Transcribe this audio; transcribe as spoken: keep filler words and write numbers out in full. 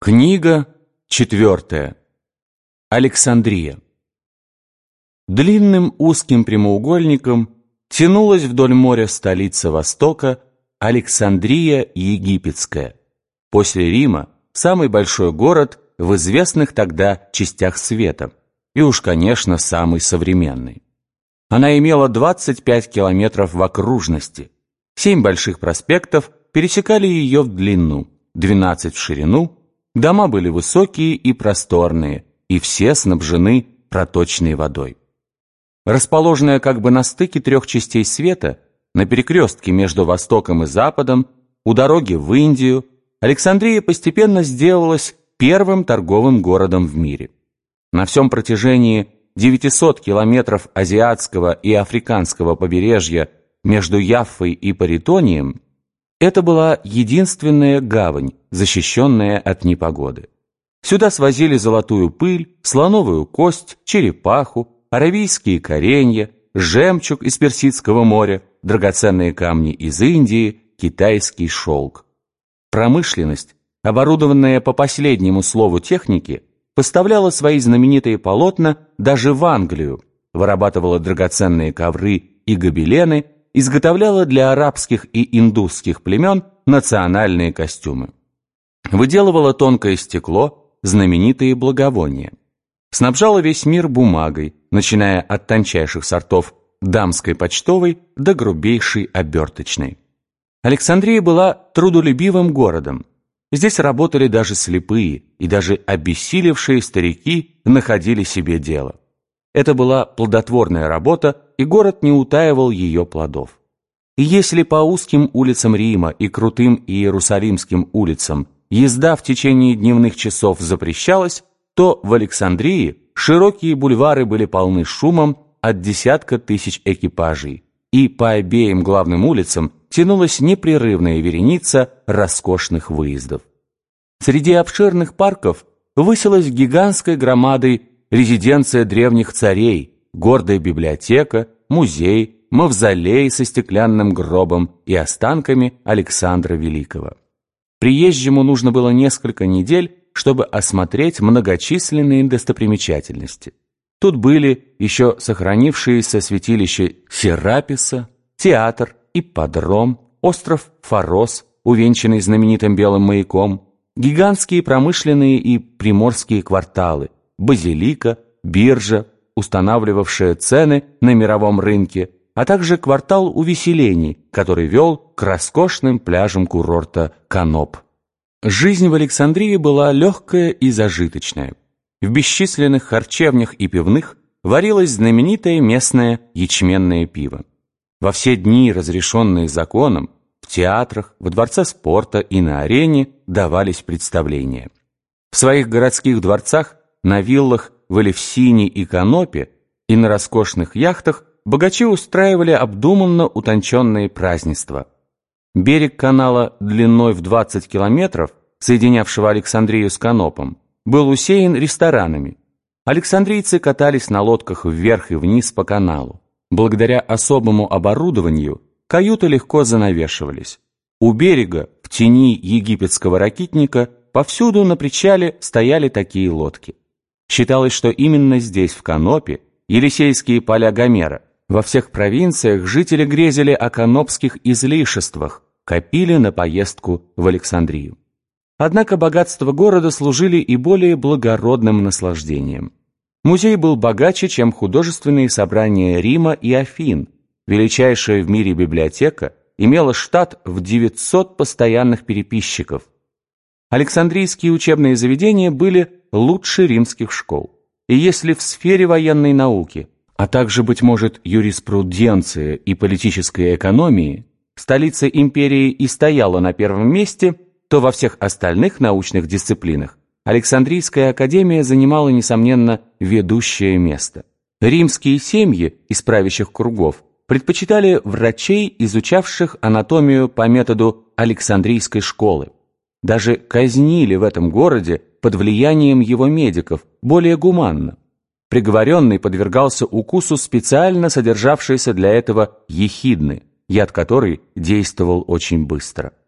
Книга четвертая. Александрия. Длинным узким прямоугольником тянулась вдоль моря столица Востока Александрия Египетская. После Рима самый большой город в известных тогда частях света, и уж, конечно, самый современный. Она имела двадцать пять километров в окружности, семь больших проспектов пересекали ее в длину, двенадцать в ширину. Дома были высокие и просторные, и все снабжены проточной водой. Расположенная как бы на стыке трех частей света, на перекрестке между Востоком и Западом, у дороги в Индию, Александрия постепенно сделалась первым торговым городом в мире. На всем протяжении девятисот километров азиатского и африканского побережья между Яффой и Паритонием это была единственная гавань, защищенная от непогоды. Сюда свозили золотую пыль, слоновую кость, черепаху, аравийские коренья, жемчуг из Персидского моря, драгоценные камни из Индии, китайский шелк. Промышленность, оборудованная по последнему слову техники, поставляла свои знаменитые полотна даже в Англию, вырабатывала драгоценные ковры и гобелены, изготовляла для арабских и индусских племен национальные костюмы. Выделывала тонкое стекло, знаменитые благовония. Снабжала весь мир бумагой, начиная от тончайших сортов дамской почтовой до грубейшей оберточной. Александрия была трудолюбивым городом. Здесь работали даже слепые, и даже обессилевшие старики находили себе дело. Это была плодотворная работа, и город не утаивал ее плодов. И если по узким улицам Рима и крутым иерусалимским улицам езда в течение дневных часов запрещалась, то в Александрии широкие бульвары были полны шумом от десятка тысяч экипажей, и по обеим главным улицам тянулась непрерывная вереница роскошных выездов. Среди обширных парков высилась гигантской громадой резиденция древних царей, гордая библиотека, музей, мавзолей со стеклянным гробом и останками Александра Великого. Приезжему нужно было несколько недель, чтобы осмотреть многочисленные достопримечательности. Тут были еще сохранившиеся святилища Сераписа, театр, ипподром, остров Фарос, увенчанный знаменитым белым маяком, гигантские промышленные и приморские кварталы, базилика, биржа, устанавливавшая цены на мировом рынке, а также квартал увеселений, который вел к роскошным пляжам курорта Каноп. Жизнь в Александрии была легкая и зажиточная. В бесчисленных харчевнях и пивных варилось знаменитое местное ячменное пиво. Во все дни, разрешенные законом, в театрах, во дворце спорта и на арене давались представления. В своих городских дворцах, на виллах в Элевсине и Канопе и на роскошных яхтах богачи устраивали обдуманно утонченные празднества. Берег канала длиной в двадцать километров, соединявшего Александрию с Канопом, был усеян ресторанами. Александрийцы катались на лодках вверх и вниз по каналу. Благодаря особому оборудованию каюты легко занавешивались. У берега, в тени египетского ракитника, повсюду на причале стояли такие лодки. Считалось, что именно здесь, в Канопе, Елисейские поля Гомера, во всех провинциях жители грезили о канопских излишествах, копили на поездку в Александрию. Однако богатства города служили и более благородным наслаждением. Музей был богаче, чем художественные собрания Рима и Афин. Величайшая в мире библиотека имела штат в девятьсот постоянных переписчиков. Александрийские учебные заведения были лучше римских школ. И если в сфере военной науки, а также, быть может, юриспруденции и политической экономии, столица империи и стояла на первом месте, то во всех остальных научных дисциплинах Александрийская академия занимала, несомненно, ведущее место. Римские семьи из правящих кругов предпочитали врачей, изучавших анатомию по методу Александрийской школы. Даже казнили в этом городе под влиянием его медиков более гуманно. Приговоренный подвергался укусу специально содержавшейся для этого ехидны, яд которой действовал очень быстро.